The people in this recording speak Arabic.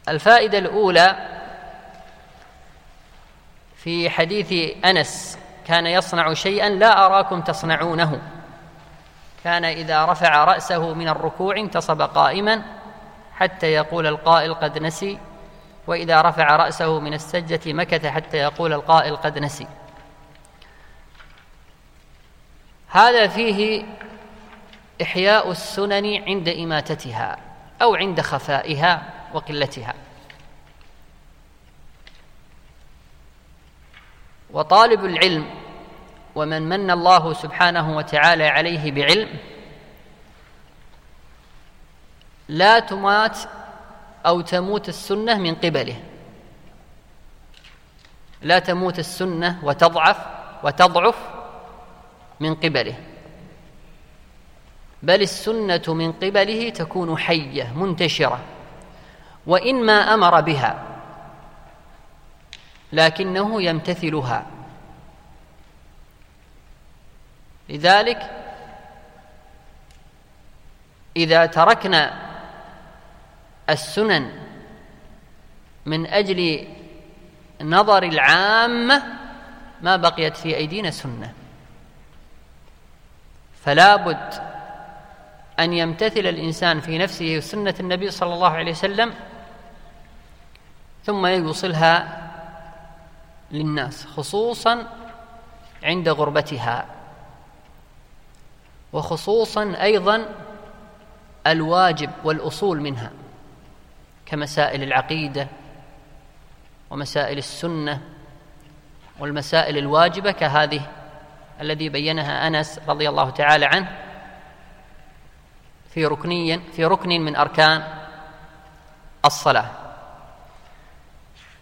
الفائدة الأولى في حديث أنس: كان يصنع شيئا لا أراكم تصنعونه، كان إذا رفع رأسه من الركوع انتصب قائما حتى يقول القائل قد نسي، وإذا رفع رأسه من السجدة مكث حتى يقول القائل قد نسي. هذا فيه إحياء السنن عند إماتتها أو عند خفائها وقلتها. وطالب العلم ومن من الله سبحانه وتعالى عليه بعلم لا تمات أو تموت السنة من قبله، لا تموت السنة وتضعف من قبله، بل السنة من قبله تكون حية منتشرة، وإن ما أمر بها لكنه يمتثلها. لذلك إذا تركنا السنن من أجل نظر العامة ما بقيت في أيدينا سنة، فلا بد أن يمتثل الإنسان في نفسه سنة النبي صلى الله عليه وسلم ثم يوصلها للناس، خصوصا عند غربتها، وخصوصا أيضا الواجب والأصول منها كمسائل العقيدة ومسائل السنة والمسائل الواجبة كهذه الذي بينها أنس رضي الله تعالى عنه في ركن من أركان الصلاة.